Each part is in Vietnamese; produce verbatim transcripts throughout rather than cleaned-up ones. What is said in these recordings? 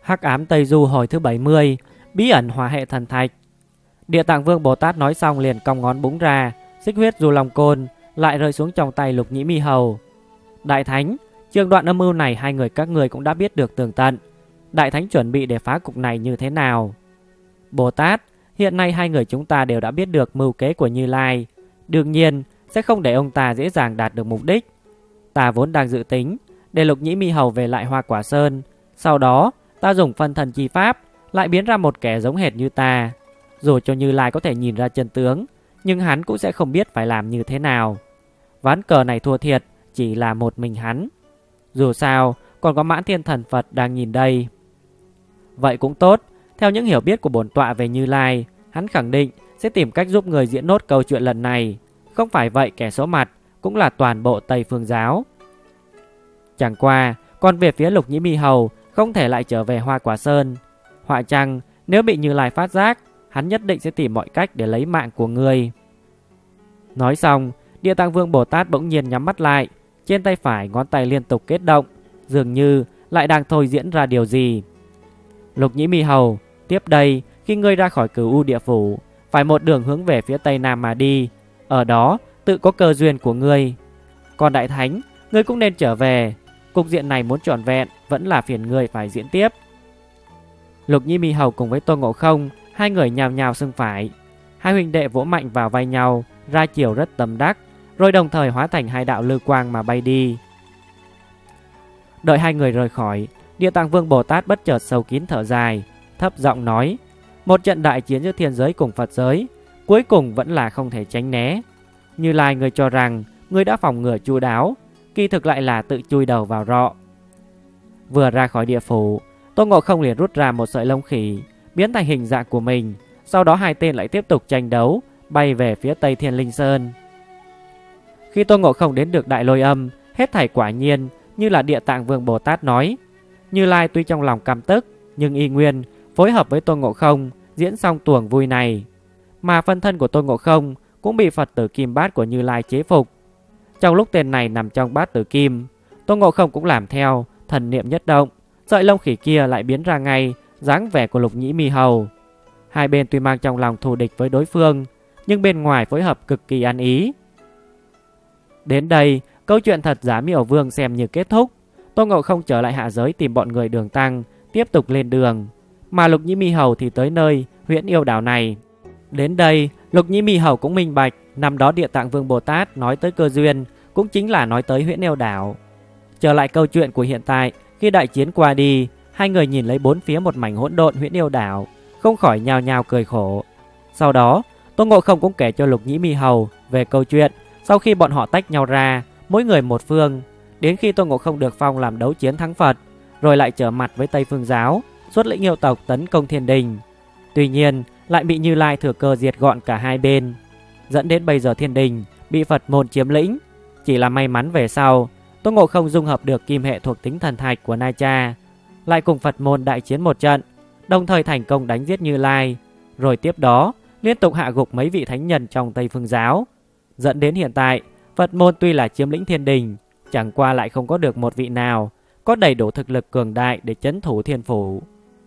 Hắc ám Tây Du hồi thứ bảy mươi, bí ẩn hỏa hệ thần thạch. Địa Tạng Vương Bồ Tát nói xong liền cong ngón búng ra, xích huyết du long côn lại rơi xuống trong tay Lục Nhĩ Mi Hầu. Đại Thánh, chương đoạn âm mưu này hai người các người cũng đã biết được tường tận. Đại Thánh chuẩn bị để phá cục này như thế nào? Bồ Tát, hiện nay hai người chúng ta đều đã biết được mưu kế của Như Lai, đương nhiên sẽ không để ông ta dễ dàng đạt được mục đích. Ta vốn đang dự tính để Lục Nhĩ Mi Hầu về lại Hoa Quả Sơn, sau đó ta dùng phân thần chi pháp lại biến ra một kẻ giống hệt như ta. Dù cho Như Lai có thể nhìn ra chân tướng, nhưng hắn cũng sẽ không biết phải làm như thế nào. Ván cờ này thua thiệt chỉ là một mình hắn. Dù sao còn có Mãn Thiên Thần Phật đang nhìn đây. Vậy cũng tốt. Theo những hiểu biết của bổn tọa về Như Lai, hắn khẳng định sẽ tìm cách giúp người diễn nốt câu chuyện lần này. Không phải vậy kẻ số mặt cũng là toàn bộ Tây Phương Giáo. Chẳng qua còn về phía Lục Nhĩ Mi Hầu không thể lại trở về Hoa Quả Sơn. Họa chăng nếu bị Như Lai phát giác, hắn nhất định sẽ tìm mọi cách để lấy mạng của ngươi. Nói xong, Địa Tạng Vương Bồ Tát bỗng nhiên nhắm mắt lại, trên tay phải ngón tay liên tục kết động, dường như lại đang thôi diễn ra điều gì. Lục Nhĩ Mi Hầu, tiếp đây khi ngươi ra khỏi Cửu U Địa Phủ, phải một đường hướng về phía Tây Nam mà đi. Ở đó tự có cơ duyên của ngươi. Còn Đại Thánh, ngươi cũng nên trở về. Cục diện này muốn trọn vẹn vẫn là phiền ngươi phải diễn tiếp. Lục Nhĩ Mi Hầu cùng với Tôn Ngộ Không, hai người nhào nhào xưng phải. Hai huynh đệ vỗ mạnh vào vai nhau, ra chiều rất tâm đắc, rồi đồng thời hóa thành hai đạo lư quang mà bay đi. Đợi hai người rời khỏi, Địa Tạng Vương Bồ Tát bất chợt sâu kín thở dài, thấp giọng nói: một trận đại chiến giữa thiên giới cùng Phật giới, cuối cùng vẫn là không thể tránh né. Như Lai, người cho rằng người đã phòng ngừa chu đáo, kỳ thực lại là tự chui đầu vào rọ. Vừa ra khỏi địa phủ, Tôn Ngộ Không liền rút ra một sợi lông khỉ, biến thành hình dạng của mình. Sau đó hai tên lại tiếp tục tranh đấu, bay về phía Tây Thiên Linh Sơn. Khi Tôn Ngộ Không đến được Đại Lôi Âm, hết thảy quả nhiên như là Địa Tạng Vương Bồ Tát nói. Như Lai tuy trong lòng căm tức, nhưng y nguyên phối hợp với Tôn Ngộ Không diễn xong tuồng vui này. Mà phân thân của Tôn Ngộ Không cũng bị Phật tử Kim Bát của Như Lai chế phục. Trong lúc tên này nằm trong bát tử kim, Tôn Ngộ Không cũng làm theo, thần niệm nhất động, sợi lông khỉ kia lại biến ra ngay dáng vẻ của Lục Nhĩ Mi Hầu. Hai bên tuy mang trong lòng thù địch với đối phương, nhưng bên ngoài phối hợp cực kỳ ăn ý. Đến đây, câu chuyện thật giả Miểu Vương xem như kết thúc. Tôn Ngộ Không trở lại hạ giới tìm bọn người Đường Tăng, tiếp tục lên đường. Mà Lục Nhĩ Mi Hầu thì tới nơi Huyễn Yêu Đảo này. Đến đây, Lục Nhĩ Mi Hầu cũng minh bạch, năm đó Địa Tạng Vương Bồ Tát nói tới cơ duyên cũng chính là nói tới Huyễn Yêu Đảo. Trở lại câu chuyện của hiện tại, khi đại chiến qua đi, hai người nhìn lấy bốn phía một mảnh hỗn độn Huyễn Yêu Đảo, không khỏi nhao nhao cười khổ. Sau đó, Tôn Ngộ Không cũng kể cho Lục Nhĩ Mi Hầu về câu chuyện sau khi bọn họ tách nhau ra, mỗi người một phương, đến khi Tôn Ngộ Không được phong làm đấu chiến thắng Phật, rồi lại trở mặt với Tây Phương Giáo, xuất lĩnh yêu tộc tấn công Thiên Đình. Tuy nhiên, lại bị Như Lai thừa cơ diệt gọn cả hai bên, dẫn đến bây giờ Thiên Đình bị Phật môn chiếm lĩnh. Chỉ là may mắn về sau, Tôn Ngộ Không dung hợp được kim hệ thuộc tính thần thạch của Na Cha, lại cùng Phật môn đại chiến một trận, đồng thời thành công đánh giết Như Lai, rồi tiếp đó liên tục hạ gục mấy vị thánh nhân trong Tây Phương Giáo, dẫn đến hiện tại Phật môn tuy là chiếm lĩnh Thiên Đình, chẳng qua lại không có được một vị nào có đầy đủ thực lực cường đại để trấn thủ Thiên Phủ.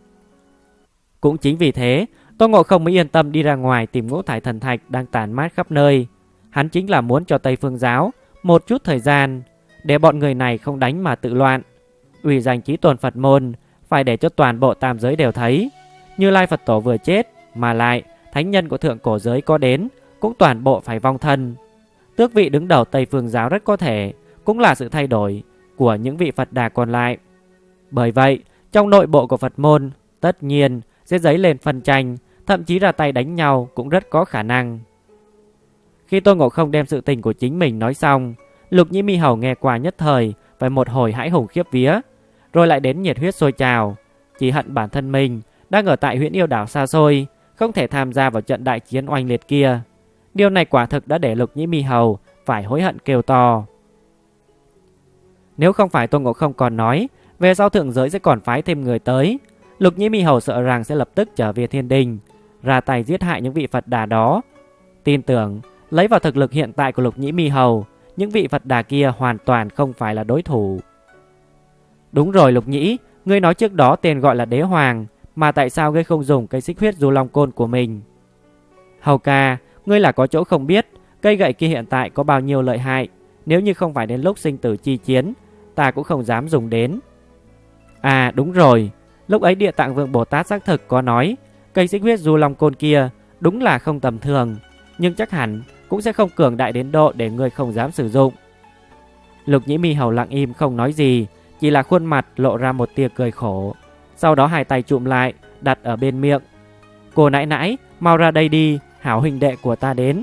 Cũng chính vì thế, Tôn Ngộ Không mới yên tâm đi ra ngoài tìm ngũ thải thần thạch đang tản mát khắp nơi. Hắn chính là muốn cho Tây Phương Giáo một chút thời gian, để bọn người này không đánh mà tự loạn. Uy danh chí tôn Phật môn phải để cho toàn bộ tam giới đều thấy. Như Lai Phật Tổ vừa chết, mà lại thánh nhân của thượng cổ giới có đến, cũng toàn bộ phải vong thân. Tước vị đứng đầu Tây Phương Giáo rất có thể cũng là sự thay đổi của những vị Phật Đà còn lại. Bởi vậy, trong nội bộ của Phật môn tất nhiên sẽ dấy lên phân tranh, thậm chí ra tay đánh nhau cũng rất có khả năng. Khi Tôn Ngộ Không đem sự tình của chính mình nói xong, Lục Nhĩ Mi Hầu nghe qua nhất thời phải một hồi hãi hùng khiếp vía, rồi lại đến nhiệt huyết sôi trào, chỉ hận bản thân mình đang ở tại Huyễn Yêu Đảo xa xôi, không thể tham gia vào trận đại chiến oanh liệt kia. Điều này quả thực đã để Lục Nhĩ Mi Hầu phải hối hận kêu to. Nếu không phải Tôn Ngộ Không còn nói về sau thượng giới sẽ còn phái thêm người tới, Lục Nhĩ Mi Hầu sợ rằng sẽ lập tức trở về Thiên Đình, ra tay giết hại những vị Phật Đà đó. Tin tưởng lấy vào thực lực hiện tại của Lục Nhĩ Mi Hầu, những vị Phật Đà kia hoàn toàn không phải là đối thủ. Đúng rồi Lục Nhĩ, Ngươi nói trước đó tên gọi là Đế Hoàng, mà tại sao ngươi không dùng cây xích huyết du long côn của mình? Hầu ca, ngươi là có chỗ không biết, cây gậy kia hiện tại có bao nhiêu lợi hại. Nếu như không phải đến lúc sinh tử chi chiến, ta cũng không dám dùng đến. À đúng rồi, lúc ấy Địa Tạng Vương Bồ Tát xác thực có nói cây xích huyết du long côn kia đúng là không tầm thường, nhưng chắc hẳn cũng sẽ không cường đại đến độ để ngươi không dám sử dụng. Lục Nhĩ Mi Hầu lặng im không nói gì, chỉ là khuôn mặt lộ ra một tia cười khổ. Sau đó hai tay chụm lại đặt ở bên miệng. Cô nãi nãi, mau ra đây đi, hảo huynh đệ của ta đến.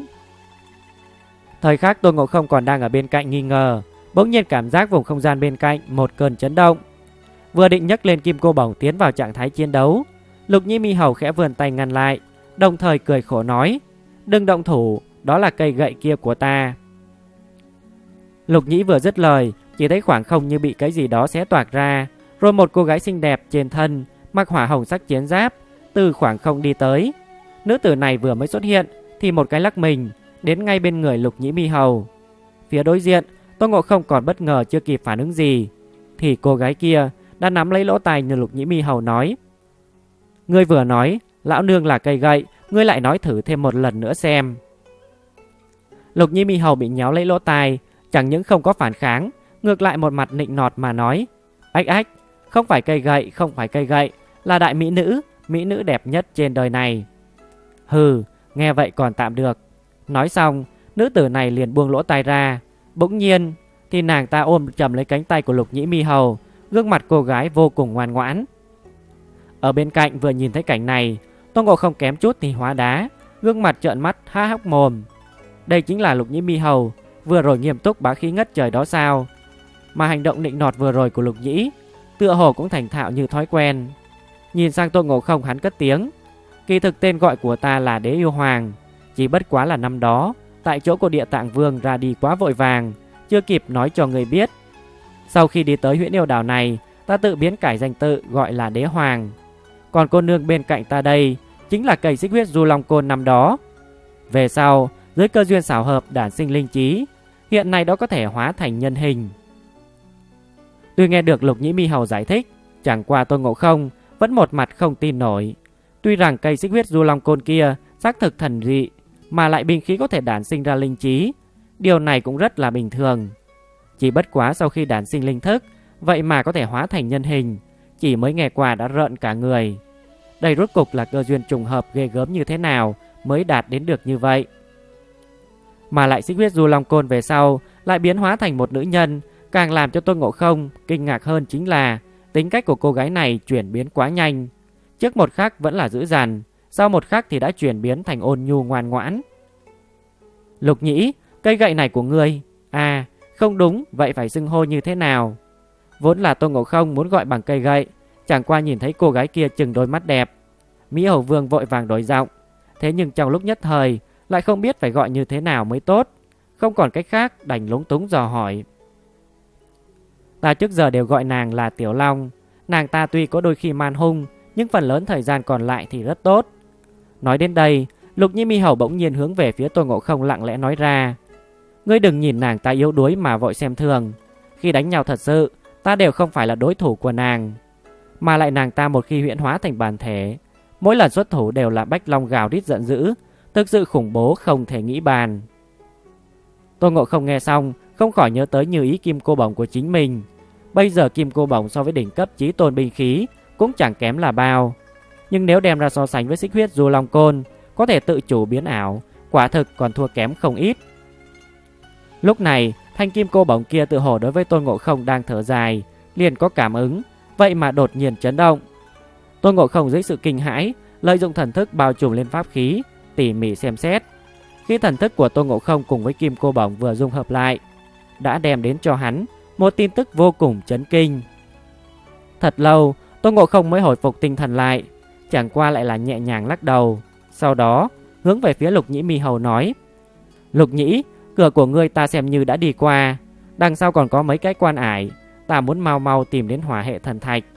Thời khắc Tôn Ngộ Không còn đang ở bên cạnh nghi ngờ, bỗng nhiên cảm giác vùng không gian bên cạnh một cơn chấn động. Vừa định nhấc lên kim cô bổng tiến vào trạng thái chiến đấu, Lục Nhĩ Mi Hầu khẽ vươn tay ngăn lại, đồng thời cười khổ nói: đừng động thủ, đó là cây gậy kia của ta. Lục Nhĩ vừa dứt lời, chỉ thấy khoảng không như bị cái gì đó xé toạc ra, rồi một cô gái xinh đẹp trên thân mặc hỏa hồng sắc chiến giáp từ khoảng không đi tới. Nữ tử này vừa mới xuất hiện thì một cái lắc mình đến ngay bên người Lục Nhĩ Mi Hầu. Phía đối diện, Tôn Ngộ Không còn bất ngờ chưa kịp phản ứng gì, thì cô gái kia đã nắm lấy lỗ tai như Lục Nhĩ Mi Hầu nói: ngươi vừa nói lão nương là cây gậy, ngươi lại nói thử thêm một lần nữa xem. Lục Nhĩ Mi Hầu bị nhéo lấy lỗ tai, chẳng những không có phản kháng, ngược lại một mặt nịnh nọt mà nói: ách ách, không phải cây gậy, không phải cây gậy, là đại mỹ nữ, mỹ nữ đẹp nhất trên đời này. Hừ, nghe vậy còn tạm được. Nói xong, nữ tử này liền buông lỗ tai ra. Bỗng nhiên thì nàng ta ôm chầm lấy cánh tay của Lục Nhĩ Mi Hầu, gương mặt cô gái vô cùng ngoan ngoãn. Ở bên cạnh vừa nhìn thấy cảnh này, Tôn Ngộ Không kém chút thì hóa đá, gương mặt trợn mắt há hốc mồm. Đây chính là Lục Nhĩ Mi Hầu vừa rồi nghiêm túc bá khí ngất trời đó sao? Mà hành động nịnh nọt vừa rồi của Lục Nhĩ tựa hồ cũng thành thạo như thói quen. Nhìn sang Tôn Ngộ Không, hắn cất tiếng: kỳ thực tên gọi của ta là Đế Yêu Hoàng, chỉ bất quá là năm đó tại chỗ của Địa Tạng Vương ra đi quá vội vàng, chưa kịp nói cho người biết. Sau khi đi tới Huyễn Yêu Đảo này, ta tự biến cải danh tự gọi là Đế Hoàng. Còn cô nương bên cạnh ta đây chính là cây xích huyết du long côn năm đó. Về sau, dưới cơ duyên xảo hợp đản sinh linh trí, hiện nay đó có thể hóa thành nhân hình. Tuy nghe được Lục Nhĩ Mi Hầu giải thích, chẳng qua Tôn Ngộ Không vẫn một mặt không tin nổi. Tuy rằng cây xích huyết du long côn kia xác thực thần dị, mà lại binh khí có thể đản sinh ra linh trí, điều này cũng rất là bình thường. Chỉ bất quá sau khi đản sinh linh thức, vậy mà có thể hóa thành nhân hình, chỉ mới nghe qua đã rợn cả người. Đây rốt cục là cơ duyên trùng hợp ghê gớm như thế nào mới đạt đến được như vậy. Mà lại xích huyết du long côn về sau lại biến hóa thành một nữ nhân, càng làm cho Tôn Ngộ Không kinh ngạc hơn chính là tính cách của cô gái này chuyển biến quá nhanh. Trước một khắc vẫn là dữ dằn, sau một khắc thì đã chuyển biến thành ôn nhu ngoan ngoãn. Lục Nhĩ, cây gậy này của ngươi, à không đúng, vậy phải xưng hô như thế nào? Vốn là Tôn Ngộ Không muốn gọi bằng cây gậy, chẳng qua nhìn thấy cô gái kia chừng đôi mắt đẹp, Mỹ Hầu Vương vội vàng đổi giọng. Thế nhưng trong lúc nhất thời lại không biết phải gọi như thế nào mới tốt, không còn cách khác đành lúng túng dò hỏi. Ta trước giờ đều gọi nàng là Tiểu Long. Nàng ta tuy có đôi khi man hung, nhưng phần lớn thời gian còn lại thì rất tốt. Nói đến đây, Lục Nhĩ Mi Hầu bỗng nhiên hướng về phía Tôn Ngộ Không lặng lẽ nói ra: ngươi đừng nhìn nàng ta yếu đuối mà vội xem thường. Khi đánh nhau thật sự, ta đều không phải là đối thủ của nàng. Mà lại nàng ta một khi huyễn hóa thành bản thể, mỗi lần xuất thủ đều là bách long gào rít giận dữ, thực sự khủng bố không thể nghĩ bàn. Tôn Ngộ Không nghe xong không khỏi nhớ tới Như Ý kim cô bổng của chính mình. Bây giờ kim cô bổng so với đỉnh cấp chí tôn binh khí cũng chẳng kém là bao, nhưng nếu đem ra so sánh với xích huyết du long côn có thể tự chủ biến ảo, quả thực còn thua kém không ít. Lúc này thanh kim cô bổng kia tự hồ đối với Tôn Ngộ Không đang thở dài, liền có cảm ứng, vậy mà đột nhiên chấn động. Tôn Ngộ Không dưới sự kinh hãi, lợi dụng thần thức bao trùm lên pháp khí, tỉ mỉ xem xét. Khi thần thức của Tôn Ngộ Không cùng với kim cô bổng vừa dung hợp lại, đã đem đến cho hắn một tin tức vô cùng chấn kinh. Thật lâu, Tôn Ngộ Không mới hồi phục tinh thần lại, chẳng qua lại là nhẹ nhàng lắc đầu. Sau đó hướng về phía Lục Nhĩ Mi Hầu nói: Lục Nhĩ, cửa của ngươi ta xem như đã đi qua, đằng sau còn có mấy cái quan ải, ta muốn mau mau tìm đến hỏa hệ thần thạch.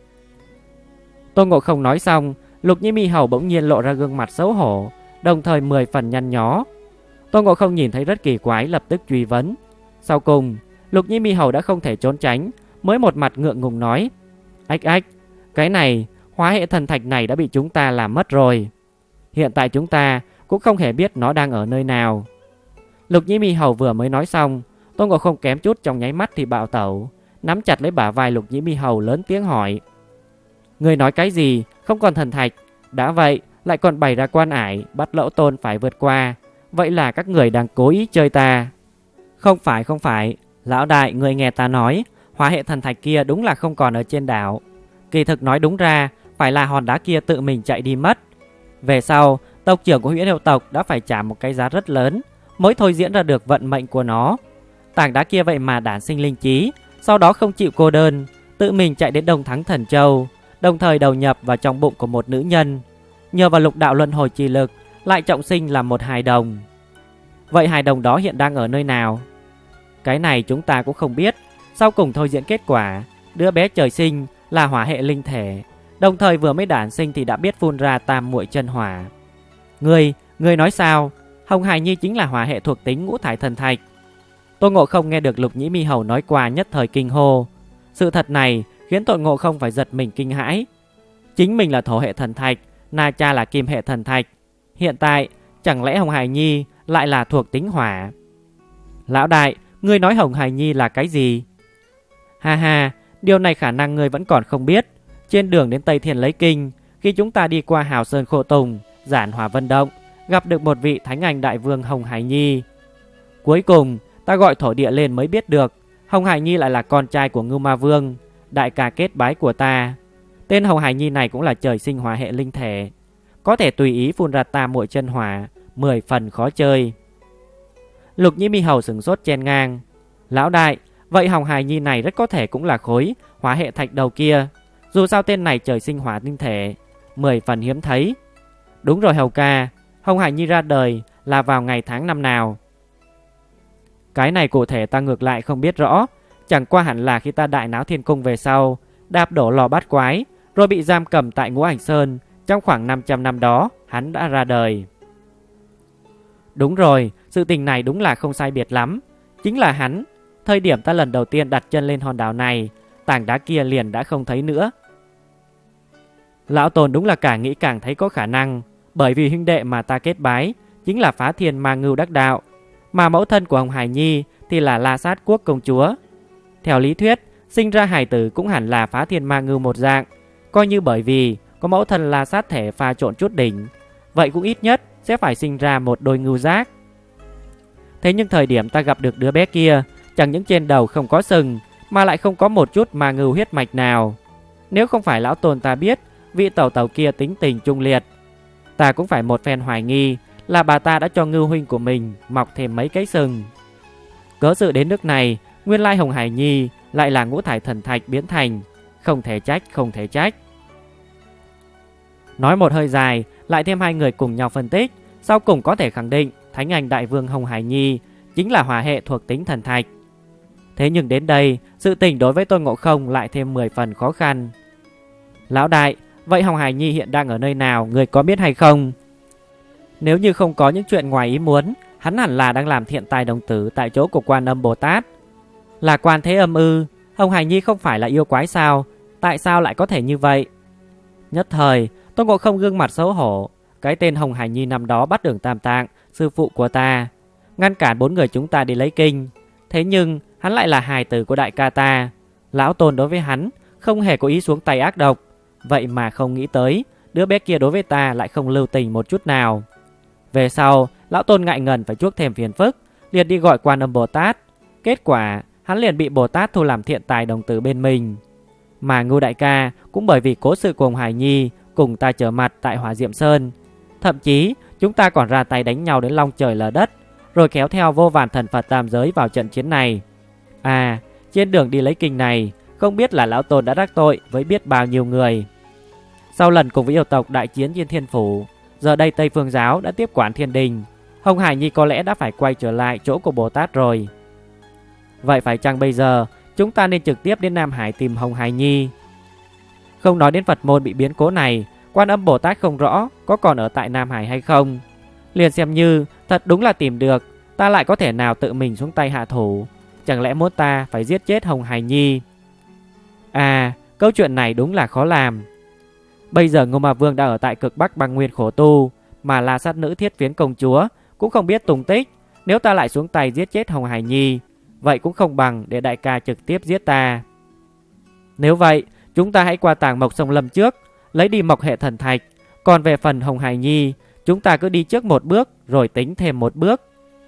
Tôn Ngộ Không nói xong, Lục Nhĩ Mi Hầu bỗng nhiên lộ ra gương mặt xấu hổ, đồng thời mười phần nhăn nhó. Tôn Ngộ Không nhìn thấy rất kỳ quái, lập tức truy vấn. Sau cùng, Lục Nhĩ Mi Hầu đã không thể trốn tránh, mới một mặt ngượng ngùng nói: Ách ách, cái này, hóa hệ thần thạch này đã bị chúng ta làm mất rồi. Hiện tại chúng ta cũng không hề biết nó đang ở nơi nào. Lục Nhĩ Mi Hầu vừa mới nói xong, Tôn Ngộ Không kém chút trong nháy mắt thì bạo tẩu, nắm chặt lấy bả vai Lục Nhĩ Mi Hầu lớn tiếng hỏi: Người nói cái gì? Không còn thần thạch? Đã vậy lại còn bày ra quan ải bắt Lão Tôn phải vượt qua. Vậy là các người đang cố ý chơi ta? Không phải không phải, lão đại, người nghe ta nói, hóa hệ thần thạch kia đúng là không còn ở trên đảo. Kỳ thực nói đúng ra, phải là hòn đá kia tự mình chạy đi mất. Về sau, tộc trưởng của Huyễn Yêu tộc đã phải trả một cái giá rất lớn mới thôi diễn ra được vận mệnh của nó. Tảng đá kia vậy mà đản sinh linh trí, sau đó không chịu cô đơn, tự mình chạy đến Đông Thắng Thần Châu, đồng thời đầu nhập vào trong bụng của một nữ nhân. Nhờ vào lục đạo luân hồi chi lực, lại trọng sinh làm một hài đồng. Vậy hài đồng đó hiện đang ở nơi nào? Cái này chúng ta cũng không biết. Sau cùng thôi diễn kết quả, đứa bé trời sinh là hỏa hệ linh thể, đồng thời vừa mới đản sinh thì đã biết phun ra tam muội chân hỏa. Ngươi, ngươi nói sao? Hồng Hải Nhi chính là hỏa hệ thuộc tính ngũ thải thần thạch. Tôn Ngộ Không nghe được Lục Nhĩ Mi Hầu nói qua nhất thời kinh hô. Sự thật này khiến Tôn Ngộ Không phải giật mình kinh hãi. Chính mình là thổ hệ thần thạch, Na Cha là kim hệ thần thạch. Hiện tại chẳng lẽ Hồng Hải Nhi lại là thuộc tính hỏa? Lão đại, ngươi nói Hồng Hải Nhi là cái gì? Ha ha, điều này khả năng ngươi vẫn còn không biết. Trên đường đến Tây Thiên lấy kinh, khi chúng ta đi qua Hào Sơn Khô Tùng, Giản Hỏa Vân Động, gặp được một vị Thánh Anh Đại Vương Hồng Hải Nhi. Cuối cùng ta gọi thổ địa lên mới biết được Hồng Hải Nhi lại là con trai của Ngưu Ma Vương, đại ca kết bái của ta. Tên Hồng Hải Nhi này cũng là trời sinh hỏa hệ linh thể, có thể tùy ý phun ra tam muội chân hỏa, mười phần khó chơi. Lục Nhĩ Mi Hầu sửng sốt chen ngang: Lão đại, vậy Hồng Hải Nhi này rất có thể cũng là khối hỏa hệ thạch đầu kia. Dù sao tên này trời sinh hỏa linh thể, mười phần hiếm thấy. Đúng rồi Hầu ca, Hồng Hải Nhi ra đời là vào ngày tháng năm nào? Cái này cụ thể ta ngược lại không biết rõ. Chẳng qua hẳn là khi ta đại náo thiên cung về sau, đạp đổ lò bát quái, rồi bị giam cầm tại Ngũ Hành Sơn. Trong khoảng năm trăm năm đó, hắn đã ra đời. Đúng rồi, sự tình này đúng là không sai biệt lắm. Chính là hắn. Thời điểm ta lần đầu tiên đặt chân lên hòn đảo này, tảng đá kia liền đã không thấy nữa. Lão Tôn đúng là càng nghĩ càng thấy có khả năng. Bởi vì huynh đệ mà ta kết bái chính là Phá Thiên Ma Ngưu đắc đạo, mà mẫu thân của Hồng Hải Nhi thì là La Sát Quốc công chúa. Theo lý thuyết, sinh ra hải tử cũng hẳn là Phá Thiên Ma Ngưu một dạng. Coi như bởi vì có mẫu thân La Sát thể pha trộn chút đỉnh, vậy cũng ít nhất sẽ phải sinh ra một đôi ngưu giác. Thế nhưng thời điểm ta gặp được đứa bé kia, chẳng những trên đầu không có sừng, mà lại không có một chút ma ngưu huyết mạch nào. Nếu không phải lão Tôn ta biết vị tẩu tẩu kia tính tình trung liệt, ta cũng phải một phen hoài nghi là bà ta đã cho ngưu huynh của mình mọc thêm mấy cái sừng. Cớ sự đến nước này, nguyên lai Hồng Hải Nhi lại là ngũ thải thần thạch biến thành. Không thể trách, không thể trách. Nói một hơi dài, lại thêm hai người cùng nhau phân tích, sau cùng có thể khẳng định Thánh Anh Đại Vương Hồng Hải Nhi chính là hỏa hệ thuộc tính thần thạch. Thế nhưng đến đây, sự tình đối với Tôn Ngộ Không lại thêm mười phần khó khăn. Lão đại, vậy Hồng Hải Nhi hiện đang ở nơi nào, người có biết hay không? Nếu như không có những chuyện ngoài ý muốn, hắn hẳn là đang làm thiện tài đồng tử tại chỗ của Quan Âm Bồ Tát. Là Quan Thế Âm ư? Hồng Hải Nhi không phải là yêu quái sao? Tại sao lại có thể như vậy? Nhất thời, Tôn Ngộ Không gương mặt xấu hổ. Cái tên Hồng Hải Nhi năm đó bắt Đường Tam Tạng, sư phụ của ta, ngăn cản bốn người chúng ta đi lấy kinh. Thế nhưng hắn lại là hài tử của đại ca ta. Lão Tôn đối với hắn không hề có ý xuống tay ác độc, vậy mà không nghĩ tới đứa bé kia đối với ta lại không lưu tình một chút nào. Về sau, lão Tôn ngại ngần phải chuốc thêm phiền phức, liền đi gọi Quan Âm Bồ Tát. Kết quả hắn liền bị Bồ Tát thu làm thiện tài đồng tử bên mình. Mà Ngưu đại ca cũng bởi vì cố sự của Hồng Hải Nhi cùng ta trở mặt tại Hỏa Diệm Sơn, thậm chí chúng ta còn ra tay đánh nhau đến long trời lở đất, rồi kéo theo vô vàn thần Phật tam giới vào trận chiến này. À, trên đường đi lấy kinh này, không biết là lão Tôn đã đắc tội với biết bao nhiêu người. Sau lần cùng với yêu tộc đại chiến trên Thiên Phủ, giờ đây Tây Phương Giáo đã tiếp quản Thiên Đình, Hồng Hải Nhi có lẽ đã phải quay trở lại chỗ của Bồ Tát rồi. Vậy phải chăng bây giờ chúng ta nên trực tiếp đến Nam Hải tìm Hồng Hải Nhi? Không nói đến Phật môn bị biến cố này, Quan Âm Bồ Tát không rõ có còn ở tại Nam Hải hay không. Liền xem như thật đúng là tìm được, ta lại có thể nào tự mình xuống tay hạ thủ? Chẳng lẽ muốn ta phải giết chết Hồng Hải Nhi? À, câu chuyện này đúng là khó làm. Bây giờ Ngô Ma Vương đã ở tại cực Bắc băng nguyên khổ tu, mà La Sát Nữ Thiết Phiến công chúa cũng không biết tung tích. Nếu ta lại xuống tay giết chết Hồng Hải Nhi, vậy cũng không bằng để đại ca trực tiếp giết ta. Nếu vậy, chúng ta hãy qua Tàng Mộc Sông Lâm trước, lấy đi Mộc Hệ Thần Thạch. Còn về phần Hồng Hải Nhi, chúng ta cứ đi trước một bước rồi tính thêm một bước.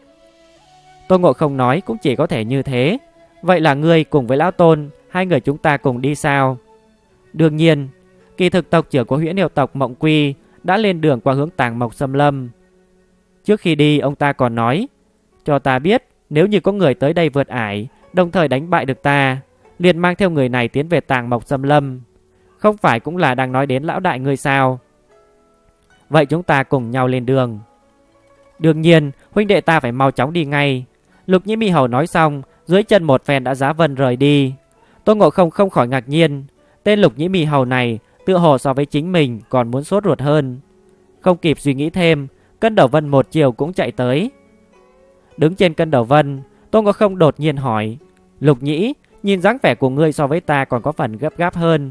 Tôn Ngộ Không nói cũng chỉ có thể như thế. Vậy là ngươi cùng với Lão Tôn, hai người chúng ta cùng đi sao? Đương nhiên, kỳ thực tộc trưởng của Huyễn Yêu tộc Mộng Quy đã lên đường qua hướng Tàng Mộc Sâm Lâm. Trước khi đi, ông ta còn nói, cho ta biết nếu như có người tới đây vượt ải, đồng thời đánh bại được ta, liền mang theo người này tiến về Tàng Mộc Sâm Lâm. Không phải cũng là đang nói đến lão đại ngươi sao? Vậy chúng ta cùng nhau lên đường. Đương nhiên, huynh đệ ta phải mau chóng đi ngay. Lục Nhĩ Mi Hầu nói xong, dưới chân một phen đã giá vân rời đi. Tôn Ngộ Không không khỏi ngạc nhiên, tên Lục Nhĩ Mi Hầu này tựa hồ so với chính mình còn muốn sốt ruột hơn. Không kịp suy nghĩ thêm, Cân Đầu Vân một chiều cũng chạy tới. Đứng trên Cân Đầu Vân, Tôn Ngộ Không đột nhiên hỏi, Lục Nhĩ, nhìn dáng vẻ của ngươi so với ta còn có phần gấp gáp hơn.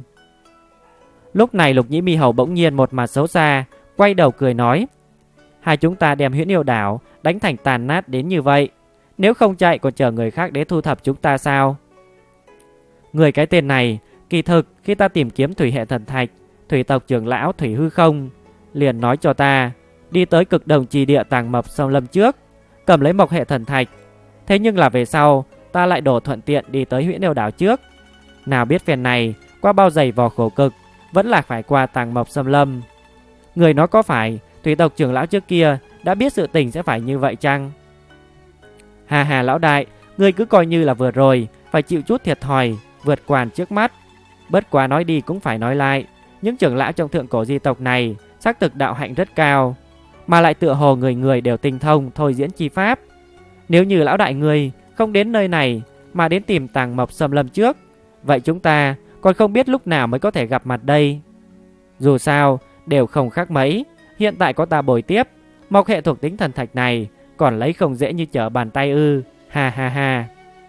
Lúc này Lục Nhĩ Mi Hầu bỗng nhiên một mặt xấu xa, quay đầu cười nói, hai chúng ta đem Huyễn Yêu đảo đánh thành tàn nát đến như vậy, nếu không chạy còn chờ người khác đến thu thập chúng ta sao? Người cái tên này, kỳ thực khi ta tìm kiếm Thủy Hệ Thần Thạch, Thủy tộc trưởng lão Thủy Hư Không liền nói cho ta đi tới Cực Đồng Trì Địa Tàng Mộc Sông Lâm trước, cầm lấy Mộc Hệ Thần Thạch. Thế nhưng là về sau ta lại đổ thuận tiện đi tới Huyễn Yêu đảo trước. Nào biết phen này qua bao giày vò khổ cực, vẫn là phải qua Tàng Mộc Sâm Lâm. Người nói có phải Thủy tộc trưởng lão trước kia đã biết sự tình sẽ phải như vậy chăng? Hà hà lão đại, ngươi cứ coi như là vừa rồi phải chịu chút thiệt thòi vượt qua trước mắt. Bất quá nói đi cũng phải nói lại, những trưởng lão trong thượng cổ di tộc này xác thực đạo hạnh rất cao, mà lại tựa hồ người người đều tinh thông thôi diễn chi pháp. Nếu như lão đại ngươi không đến nơi này mà đến tìm Tàng Mộc Sâm Lâm trước, vậy chúng ta còn không biết lúc nào mới có thể gặp mặt đây. Dù sao đều không khác mấy, hiện tại có ta bồi tiếp, Mộc Hệ thuộc tính thần thạch này còn lấy không dễ như trở bàn tay ư. Ha ha ha.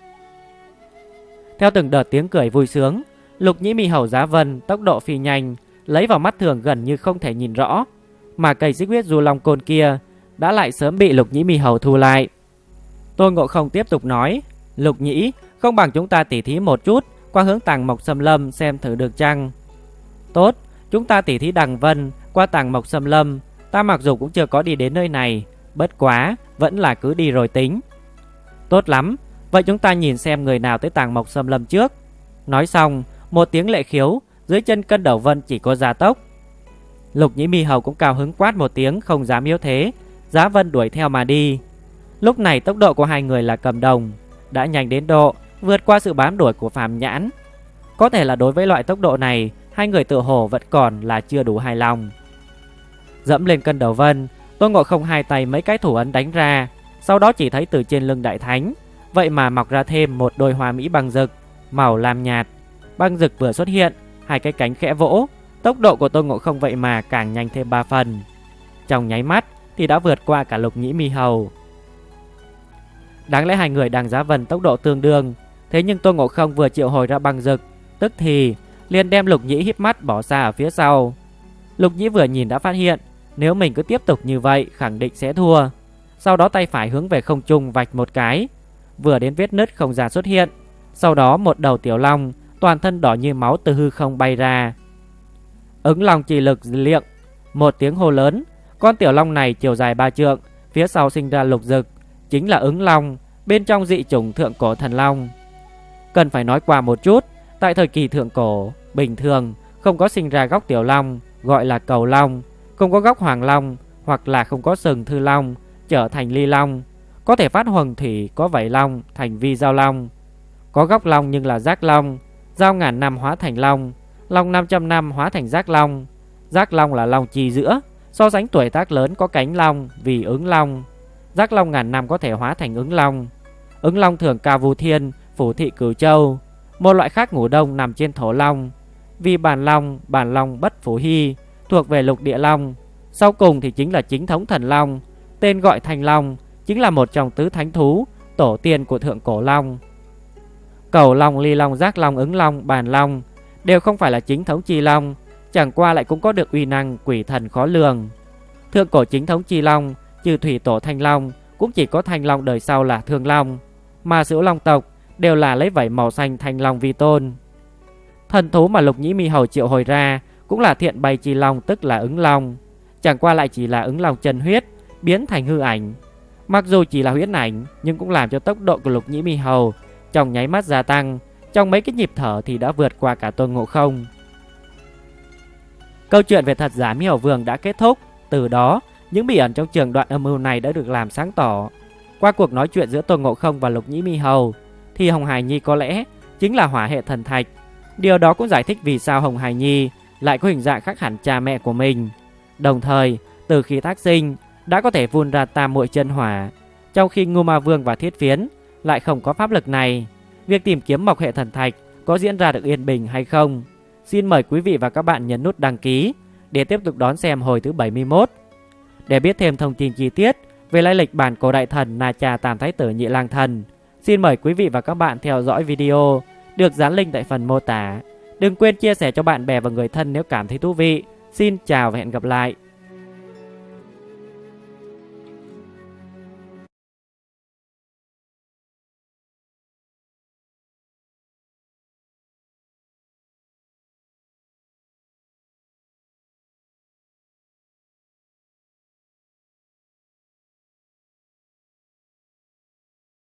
Theo từng đợt tiếng cười vui sướng, Lục Nhĩ Mi Hầu giá vân tốc độ phi nhanh, lấy vào mắt thường gần như không thể nhìn rõ, mà cây xích huyết du long côn kia đã lại sớm bị Lục Nhĩ Mi Hầu thu lại. Tôn Ngộ Không tiếp tục nói, Lục Nhĩ, không bằng chúng ta tỉ thí một chút qua hướng Tàng Mộc Sâm Lâm xem thử được chăng? Tốt, chúng ta tỉ thí Đằng Vân qua Tàng Mộc Sâm Lâm. Ta mặc dù cũng chưa có đi đến nơi này, bất quá vẫn là cứ đi rồi tính. Tốt lắm, vậy chúng ta nhìn xem người nào tới Tàng Mộc Sâm Lâm trước. Nói xong, một tiếng lệ khiếu, dưới chân Cân Đầu Vân chỉ có gia tốc. Lục Nhĩ Mi Hầu cũng cao hứng quát một tiếng, không dám yếu thế, giá vân đuổi theo mà đi. Lúc này tốc độ của hai người là cầm đồng, đã nhanh đến độ vượt qua sự bám đuổi của Phàm Nhãn. Có thể là đối với loại tốc độ này, hai người tự hồ vẫn còn là chưa đủ hài lòng. Dẫm lên Cân Đầu Vân, Tôn Ngộ Không hai tay mấy cái thủ ấn đánh ra, sau đó chỉ thấy từ trên lưng đại thánh vậy mà mọc ra thêm một đôi hoa mỹ băng rực màu lam nhạt. Băng rực vừa xuất hiện, hai cái cánh khẽ vỗ, tốc độ của Tôn Ngộ Không vậy mà càng nhanh thêm ba phần. Trong nháy mắt thì đã vượt qua cả Lục Nhĩ Mi Hầu. Đáng lẽ hai người đang giá vân tốc độ tương đương, thế nhưng Tôn Ngộ Không vừa triệu hồi ra băng rực, tức thì liền đem Lục Nhĩ híp mắt bỏ xa ở phía sau. Lục Nhĩ vừa nhìn đã phát hiện, nếu mình cứ tiếp tục như vậy khẳng định sẽ thua. Sau đó tay phải hướng về không trung vạch một cái, vừa đến vết nứt không gian xuất hiện. Sau đó một đầu tiểu long toàn thân đỏ như máu từ hư không bay ra. Ứng long chỉ lực liệng, một tiếng hô lớn, con tiểu long này chiều dài ba trượng, phía sau sinh ra lục rực, chính là ứng long, bên trong dị chủng thượng cổ thần long. Cần phải nói qua một chút, tại thời kỳ thượng cổ, bình thường không có sinh ra góc tiểu long, gọi là cầu long, không có góc hoàng long, hoặc là không có sừng thư long, trở thành ly long, có thể phát huồng thủy có vảy long thành vi giao long, có góc long nhưng là giác long, giao ngàn năm hóa thành long, long năm trăm năm hóa thành giác long. Giác long là long chi giữa, so sánh tuổi tác lớn có cánh long vì ứng long. Giác long ngàn năm có thể hóa thành ứng long. Ứng long thường cao vu thiên, phủ thị Cửu Châu. Một loại khác ngủ đông nằm trên thổ long, vì bản long, bản long bất phủ hy, thuộc về lục địa long. Sau cùng thì chính là chính thống thần long, tên gọi Thanh Long, chính là một trong tứ thánh thú, tổ tiên của thượng cổ long. Cầu long, ly long, giác long, ứng long, bản long đều không phải là chính thống Chi Long, chẳng qua lại cũng có được uy năng quỷ thần khó lường. Thượng cổ chính thống Chi Long, trừ thủy tổ Thanh Long, cũng chỉ có Thanh Long đời sau là Thương Long, mà Sửu Long tộc đều là lấy vảy màu xanh Thanh Long vi tôn. Thần thú mà Lục Nhĩ Mi Hầu triệu hồi ra cũng là Thiện Bay Chi Long, tức là Ứng Long, chẳng qua lại chỉ là Ứng Long chân huyết biến thành hư ảnh. Mặc dù chỉ là huyễn ảnh nhưng cũng làm cho tốc độ của Lục Nhĩ Mi Hầu trong nháy mắt gia tăng, trong mấy cái nhịp thở thì đã vượt qua cả Tôn Ngộ Không. Câu chuyện về thật giả Mi Hầu Vương đã kết thúc. Từ đó, những bí ẩn trong trường đoạn âm mưu này đã được làm sáng tỏ. Qua cuộc nói chuyện giữa Tôn Ngộ Không và Lục Nhĩ Mi Hầu thì Hồng Hải Nhi có lẽ chính là hỏa hệ thần thạch. Điều đó cũng giải thích vì sao Hồng Hải Nhi lại có hình dạng khác hẳn cha mẹ của mình. Đồng thời, từ khi tác sinh đã có thể vun ra tam muội chân hỏa, trong khi Ngưu Ma Vương và Thiết Phiến lại không có pháp lực này. Việc tìm kiếm mộc hệ thần thạch có diễn ra được yên bình hay không? Xin mời quý vị và các bạn nhấn nút đăng ký để tiếp tục đón xem hồi thứ bảy mươi mốt. Để biết thêm thông tin chi tiết về lai lịch bản cổ đại thần Na Cha Tam Thái Tử Nhị Lang Thần, xin mời quý vị và các bạn theo dõi video được dán link tại phần mô tả. Đừng quên chia sẻ cho bạn bè và người thân nếu cảm thấy thú vị. Xin chào và hẹn gặp lại.